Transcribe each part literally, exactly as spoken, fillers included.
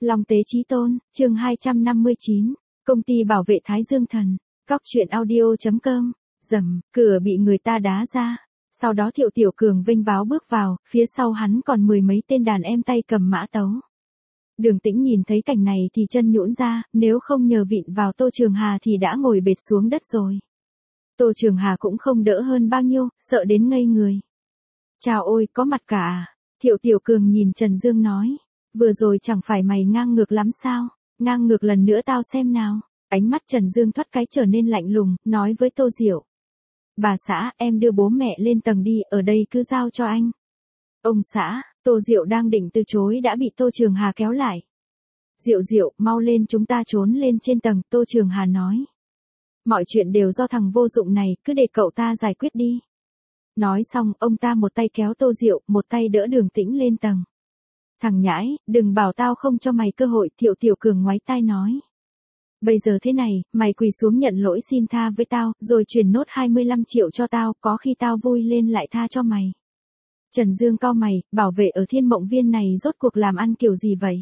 Long Tế Chí Tôn, chương hai trăm năm mươi chín, công ty bảo vệ Thái Dương Thần, Cóc truyện audio chấm com, rầm, cửa bị người ta đá ra. Sau đó Thiệu Tiểu Cường vinh váo bước vào, phía sau hắn còn mười mấy tên đàn em tay cầm mã tấu. Đường Tĩnh nhìn thấy cảnh này thì chân nhũn ra, nếu không nhờ vịn vào Tô Trường Hà thì đã ngồi bệt xuống đất rồi. Tô Trường Hà cũng không đỡ hơn bao nhiêu, sợ đến ngây người. Chào ôi, có mặt cả à? Thiệu Tiểu Cường nhìn Trần Dương nói. Vừa rồi chẳng phải mày ngang ngược lắm sao? Ngang ngược lần nữa tao xem nào. Ánh mắt Trần Dương thoát cái trở nên lạnh lùng, nói với Tô Diệu. Bà xã, em đưa bố mẹ lên tầng đi, ở đây cứ giao cho anh. Ông xã, Tô Diệu đang định từ chối đã bị Tô Trường Hà kéo lại. Diệu Diệu, mau lên, chúng ta trốn lên trên tầng, Tô Trường Hà nói. Mọi chuyện đều do thằng vô dụng này, cứ để cậu ta giải quyết đi. Nói xong, ông ta một tay kéo Tô Diệu, một tay đỡ Đường Tĩnh lên tầng. Thằng nhãi, đừng bảo tao không cho mày cơ hội, Thiệu Tiểu Cường ngoáy tai nói. Bây giờ thế này, mày quỳ xuống nhận lỗi xin tha với tao, rồi chuyển nốt hai mươi lăm triệu cho tao, có khi tao vui lên lại tha cho mày. Trần Dương cau mày, bảo vệ ở Thiên Mộng Viên này rốt cuộc làm ăn kiểu gì vậy?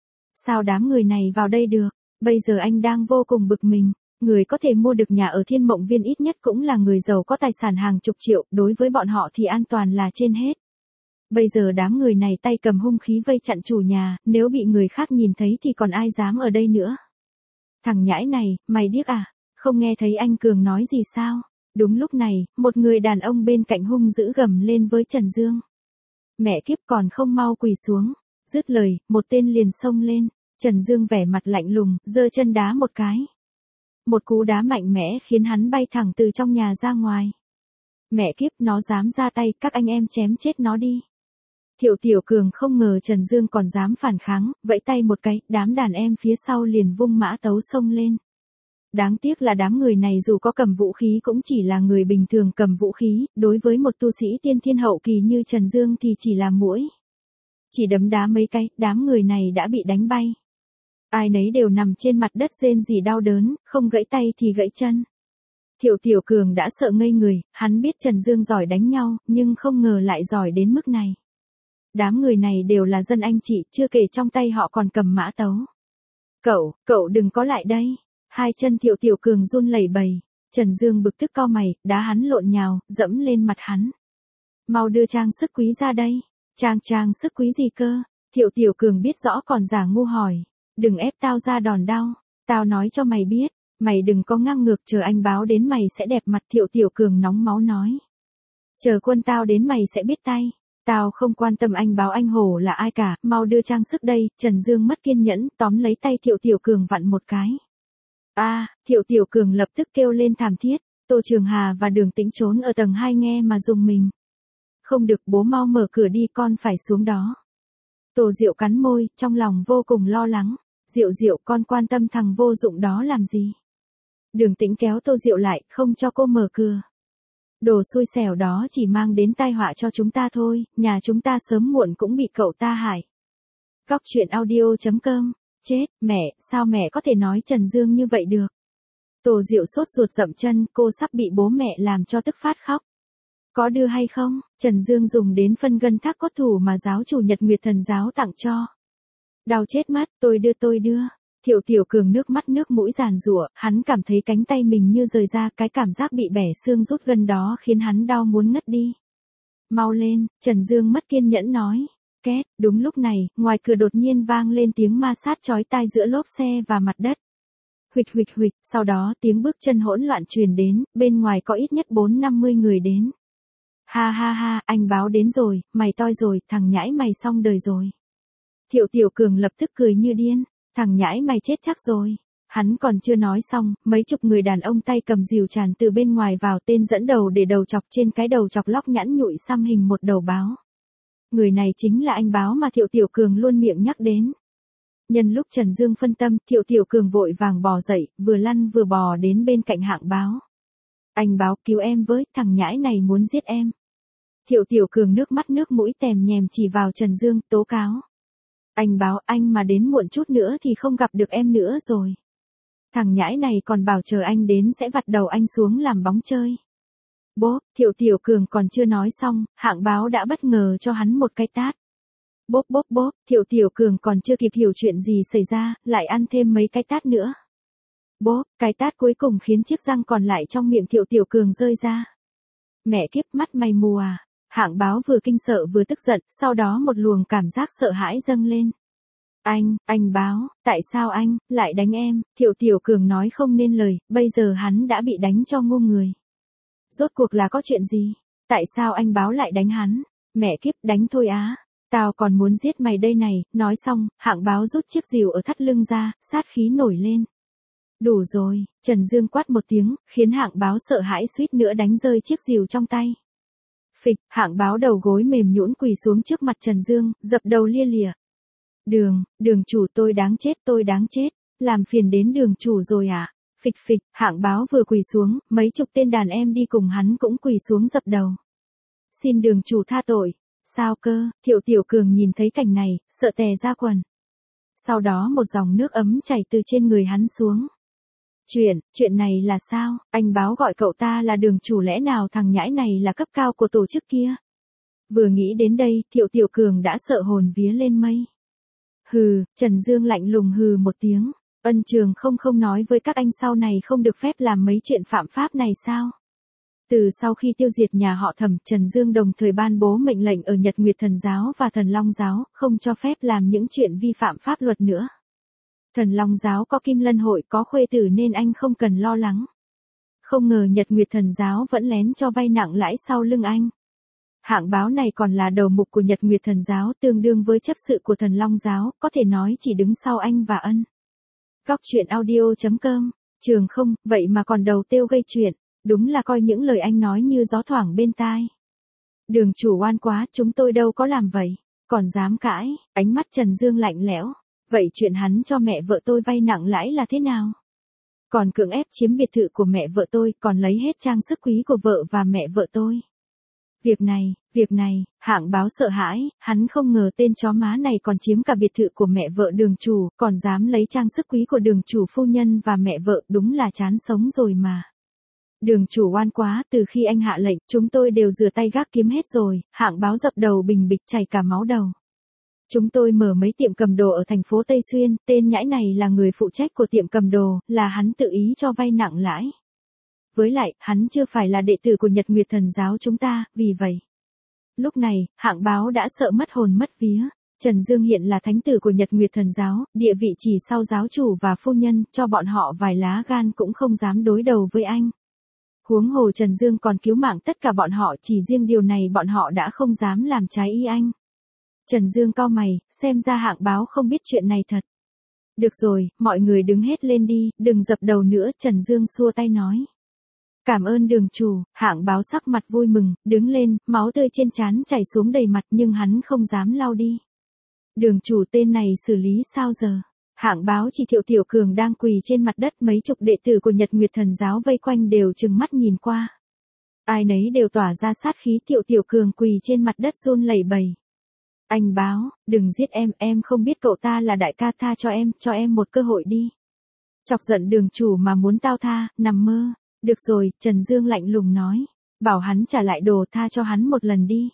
Sao đám người này vào đây được? Bây giờ anh đang vô cùng bực mình. Người có thể mua được nhà ở Thiên Mộng Viên ít nhất cũng là người giàu có tài sản hàng chục triệu, đối với bọn họ thì an toàn là trên hết. Bây giờ đám người này tay cầm hung khí vây chặn chủ nhà, nếu bị người khác nhìn thấy thì còn ai dám ở đây nữa. Thằng nhãi này, mày điếc à? Không nghe thấy anh Cường nói gì sao? Đúng lúc này, một người đàn ông bên cạnh hung dữ gầm lên với Trần Dương. Mẹ kiếp, còn không mau quỳ xuống. Dứt lời, một tên liền xông lên. Trần Dương vẻ mặt lạnh lùng, giơ chân đá một cái. Một cú đá mạnh mẽ khiến hắn bay thẳng từ trong nhà ra ngoài. Mẹ kiếp, nó dám ra tay, các anh em chém chết nó đi. Thiệu Tiểu Cường không ngờ Trần Dương còn dám phản kháng, vẫy tay một cái, đám đàn em phía sau liền vung mã tấu xông lên. Đáng tiếc là đám người này dù có cầm vũ khí cũng chỉ là người bình thường cầm vũ khí, đối với một tu sĩ tiên thiên hậu kỳ như Trần Dương thì chỉ là muỗi. Chỉ đấm đá mấy cái, đám người này đã bị đánh bay. Ai nấy đều nằm trên mặt đất rên rỉ đau đớn, không gãy tay thì gãy chân. Thiệu Tiểu Cường đã sợ ngây người, hắn biết Trần Dương giỏi đánh nhau, nhưng không ngờ lại giỏi đến mức này. Đám người này đều là dân anh chị, chưa kể trong tay họ còn cầm mã tấu. Cậu, cậu đừng có lại đây. Hai chân Thiệu Tiểu Cường run lẩy bẩy. Trần Dương bực tức cau mày, đá hắn lộn nhào, dẫm lên mặt hắn. Mau đưa trang sức quý ra đây. Trang trang sức quý gì cơ? Thiệu Tiểu Cường biết rõ còn giả ngu hỏi. Đừng ép tao ra đòn đau. Tao nói cho mày biết. Mày đừng có ngang ngược, chờ anh báo đến mày sẽ đẹp mặt. Thiệu Tiểu Cường nóng máu nói. Chờ quân tao đến mày sẽ biết tay. Tao không quan tâm anh báo anh hổ là ai cả, mau đưa trang sức đây. Trần Dương mất kiên nhẫn, tóm lấy tay Thiệu Tiểu Cường vặn một cái. A, à, Thiệu Tiểu Cường lập tức kêu lên thảm thiết. Tô Trường Hà và Đường Tĩnh trốn ở tầng hai nghe mà rùng mình. Không được, bố mau mở cửa đi, con phải xuống đó. Tô Diệu cắn môi, trong lòng vô cùng lo lắng. Diệu Diệu, con quan tâm thằng vô dụng đó làm gì? Đường Tĩnh kéo Tô Diệu lại, không cho cô mở cửa. Đồ xui xẻo đó chỉ mang đến tai họa cho chúng ta thôi, nhà chúng ta sớm muộn cũng bị cậu ta hại. Cóc truyện audio chấm com. Chết, mẹ, sao mẹ có thể nói Trần Dương như vậy được? Tô Diệu sốt ruột dậm chân, cô sắp bị bố mẹ làm cho tức phát khóc. Có đưa hay không? Trần Dương dùng đến phân gân thác cốt thủ mà giáo chủ Nhật Nguyệt Thần giáo tặng cho. Đau chết mắt, tôi đưa tôi đưa. Thiệu Tiểu Cường nước mắt nước mũi giàn giụa, hắn cảm thấy cánh tay mình như rời ra, cái cảm giác bị bẻ xương rút gân đó khiến hắn đau muốn ngất đi. Mau lên, Trần Dương mất kiên nhẫn nói. Két, đúng lúc này, ngoài cửa đột nhiên vang lên tiếng ma sát chói tai giữa lốp xe và mặt đất. Huỵch huỵch huỵch, sau đó tiếng bước chân hỗn loạn truyền đến, bên ngoài có ít nhất bốn năm mươi người đến. Ha ha ha, anh báo đến rồi, mày toi rồi, thằng nhãi mày xong đời rồi. Thiệu Tiểu Cường lập tức cười như điên, thằng nhãi mày chết chắc rồi. Hắn còn chưa nói xong, mấy chục người đàn ông tay cầm rìu tràn từ bên ngoài vào, tên dẫn đầu để đầu chọc trên cái đầu chọc lóc nhẵn nhụi xăm hình một đầu báo. Người này chính là anh báo mà Thiệu Tiểu Cường luôn miệng nhắc đến. Nhân lúc Trần Dương phân tâm, Thiệu Tiểu Cường vội vàng bò dậy, vừa lăn vừa bò đến bên cạnh hạng báo. Anh báo, cứu em với, thằng nhãi này muốn giết em. Thiệu Tiểu Cường nước mắt nước mũi tèm nhèm chỉ vào Trần Dương, tố cáo. Anh báo, anh mà đến muộn chút nữa thì không gặp được em nữa rồi. Thằng nhãi này còn bảo chờ anh đến sẽ vặt đầu anh xuống làm bóng chơi. Bố, Thiệu Tiểu Cường còn chưa nói xong, hạng báo đã bất ngờ cho hắn một cái tát. Bốp bốp bốp, Thiệu Tiểu Cường còn chưa kịp hiểu chuyện gì xảy ra, lại ăn thêm mấy cái tát nữa. Bốp, cái tát cuối cùng khiến chiếc răng còn lại trong miệng Thiệu Tiểu Cường rơi ra. Mẹ kiếp, mắt mày mù à? Hạng Báo vừa kinh sợ vừa tức giận, sau đó một luồng cảm giác sợ hãi dâng lên. Anh, anh Báo, tại sao anh, lại đánh em? Thiệu Tiểu Cường nói không nên lời, bây giờ hắn đã bị đánh cho ngu người. Rốt cuộc là có chuyện gì? Tại sao anh Báo lại đánh hắn? Mẹ kiếp, đánh thôi á. Tao còn muốn giết mày đây này, nói xong, Hạng Báo rút chiếc rìu ở thắt lưng ra, sát khí nổi lên. Đủ rồi, Trần Dương quát một tiếng, khiến Hạng Báo sợ hãi suýt nữa đánh rơi chiếc rìu trong tay. Phịch, Hạng Báo đầu gối mềm nhũn quỳ xuống trước mặt Trần Dương, dập đầu lia lịa. Đường, đường chủ tôi đáng chết tôi đáng chết, làm phiền đến đường chủ rồi à? Phịch phịch, Hạng Báo vừa quỳ xuống, mấy chục tên đàn em đi cùng hắn cũng quỳ xuống dập đầu. Xin đường chủ tha tội. Sao cơ? Thiệu Tiểu Cường nhìn thấy cảnh này, sợ tè ra quần. Sau đó một dòng nước ấm chảy từ trên người hắn xuống. Chuyện, chuyện này là sao? Anh Báo gọi cậu ta là đường chủ, lẽ nào thằng nhãi này là cấp cao của tổ chức kia? Vừa nghĩ đến đây, Thiệu Tiểu Cường đã sợ hồn vía lên mây. Hừ, Trần Dương lạnh lùng hừ một tiếng. Ân Trường không không nói với các anh sau này không được phép làm mấy chuyện phạm pháp này sao? Từ sau khi tiêu diệt nhà họ Thẩm, Trần Dương đồng thời ban bố mệnh lệnh ở Nhật Nguyệt Thần Giáo và Thần Long Giáo, không cho phép làm những chuyện vi phạm pháp luật nữa. Thần Long Giáo có Kim Lân Hội, có Khuê Tử nên anh không cần lo lắng. Không ngờ Nhật Nguyệt Thần Giáo vẫn lén cho vay nặng lãi sau lưng anh. Hạng Báo này còn là đầu mục của Nhật Nguyệt Thần Giáo, tương đương với chấp sự của Thần Long Giáo, có thể nói chỉ đứng sau anh và Ân. Góc truyện audio chấm com, Trường không, vậy mà còn đầu tiêu gây chuyện, đúng là coi những lời anh nói như gió thoảng bên tai. Đường chủ oan quá, chúng tôi đâu có làm vậy, còn dám cãi, ánh mắt Trần Dương lạnh lẽo. Vậy chuyện hắn cho mẹ vợ tôi vay nặng lãi là thế nào? Còn cưỡng ép chiếm biệt thự của mẹ vợ tôi, còn lấy hết trang sức quý của vợ và mẹ vợ tôi. Việc này, việc này, Hạng Báo sợ hãi, hắn không ngờ tên chó má này còn chiếm cả biệt thự của mẹ vợ đường chủ, còn dám lấy trang sức quý của đường chủ phu nhân và mẹ vợ, đúng là chán sống rồi mà. Đường chủ oan quá, từ khi anh hạ lệnh, chúng tôi đều rửa tay gác kiếm hết rồi. Hạng Báo dập đầu bình bịch chảy cả máu đầu. Chúng tôi mở mấy tiệm cầm đồ ở thành phố Tây Xuyên, tên nhãi này là người phụ trách của tiệm cầm đồ, là hắn tự ý cho vay nặng lãi. Với lại, hắn chưa phải là đệ tử của Nhật Nguyệt Thần Giáo chúng ta, vì vậy. Lúc này, Hạng Báo đã sợ mất hồn mất vía. Trần Dương hiện là thánh tử của Nhật Nguyệt Thần Giáo, địa vị chỉ sau giáo chủ và phu nhân, cho bọn họ vài lá gan cũng không dám đối đầu với anh. Huống hồ Trần Dương còn cứu mạng tất cả bọn họ, chỉ riêng điều này bọn họ đã không dám làm trái ý anh. Trần Dương cau mày, xem ra Hạng Báo không biết chuyện này thật. Được rồi, mọi người đứng hết lên đi, đừng dập đầu nữa, Trần Dương xua tay nói. Cảm ơn đường chủ. Hạng Báo sắc mặt vui mừng, đứng lên, máu tươi trên trán chảy xuống đầy mặt nhưng hắn không dám lau đi. Đường chủ, tên này xử lý sao giờ? Hạng Báo chỉ Thiệu Tiểu Cường đang quỳ trên mặt đất, mấy chục đệ tử của Nhật Nguyệt Thần Giáo vây quanh đều trừng mắt nhìn qua. Ai nấy đều tỏa ra sát khí, Thiệu Tiểu Cường quỳ trên mặt đất run lẩy bẩy. Anh Báo, đừng giết em, em không biết cậu ta là đại ca, tha cho em, cho em một cơ hội đi. Chọc giận đường chủ mà muốn tao tha, nằm mơ. Được rồi, Trần Dương lạnh lùng nói. Bảo hắn trả lại đồ, tha cho hắn một lần đi.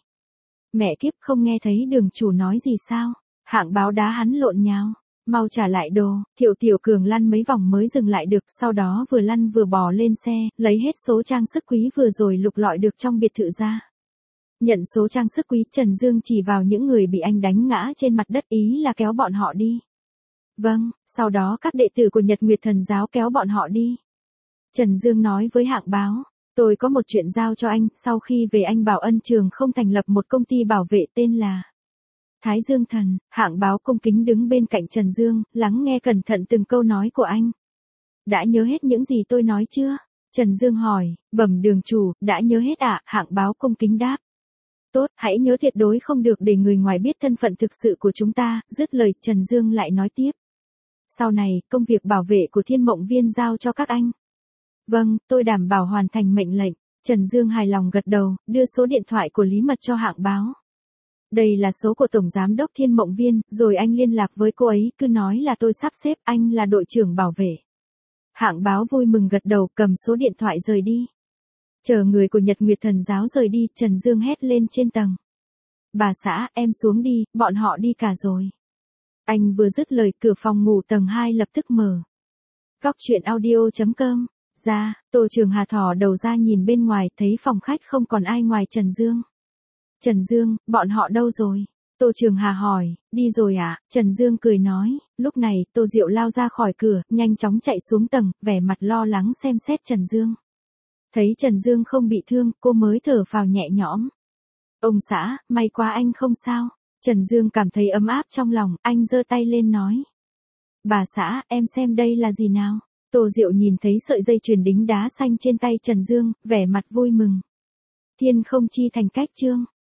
Mẹ kiếp, không nghe thấy đường chủ nói gì sao? Hạng Báo đá hắn lộn nhào. Mau trả lại đồ. Thiệu Tiểu Cường lăn mấy vòng mới dừng lại được, sau đó vừa lăn vừa bò lên xe, lấy hết số trang sức quý vừa rồi lục lọi được trong biệt thự ra. Nhận số trang sức quý, Trần Dương chỉ vào những người bị anh đánh ngã trên mặt đất, ý là kéo bọn họ đi. Vâng, sau đó các đệ tử của Nhật Nguyệt Thần Giáo kéo bọn họ đi. Trần Dương nói với Hạng Báo, tôi có một chuyện giao cho anh, sau khi về anh bảo Ân Trường không thành lập một công ty bảo vệ tên là Thái Dương Thần. Hạng Báo cung kính đứng bên cạnh Trần Dương, lắng nghe cẩn thận từng câu nói của anh. Đã nhớ hết những gì tôi nói chưa? Trần Dương hỏi. Bẩm đường chủ, đã nhớ hết ạ. Hạng Báo cung kính đáp. Tốt, hãy nhớ tuyệt đối không được để người ngoài biết thân phận thực sự của chúng ta. Dứt lời, Trần Dương lại nói tiếp. Sau này, công việc bảo vệ của Thiên Mộng Viên giao cho các anh. Vâng, tôi đảm bảo hoàn thành mệnh lệnh. Trần Dương hài lòng gật đầu, đưa số điện thoại của Lý Mật cho Hạng Báo. Đây là số của Tổng Giám đốc Thiên Mộng Viên, rồi anh liên lạc với cô ấy, cứ nói là tôi sắp xếp, anh là đội trưởng bảo vệ. Hạng Báo vui mừng gật đầu, cầm số điện thoại rời đi. Chờ người của Nhật Nguyệt Thần Giáo rời đi, Trần Dương hét lên trên tầng. Bà xã, em xuống đi, bọn họ đi cả rồi. Anh vừa dứt lời, cửa phòng ngủ tầng hai lập tức mở. Cóc truyện audio chấm com. Ra, Tô Trường Hà thò đầu ra nhìn bên ngoài, thấy phòng khách không còn ai ngoài Trần Dương. Trần Dương, bọn họ đâu rồi? Tô Trường Hà hỏi, đi rồi ạ, à? Trần Dương cười nói. Lúc này, Tô Diệu lao ra khỏi cửa, nhanh chóng chạy xuống tầng, vẻ mặt lo lắng xem xét Trần Dương. Thấy Trần Dương không bị thương, cô mới thở phào nhẹ nhõm. Ông xã, may quá anh không sao. Trần Dương cảm thấy ấm áp trong lòng, anh giơ tay lên nói. Bà xã, em xem đây là gì nào? Tô Diệu nhìn thấy sợi dây chuyền đính đá xanh trên tay Trần Dương, vẻ mặt vui mừng. Thiên không chi thành cách chương.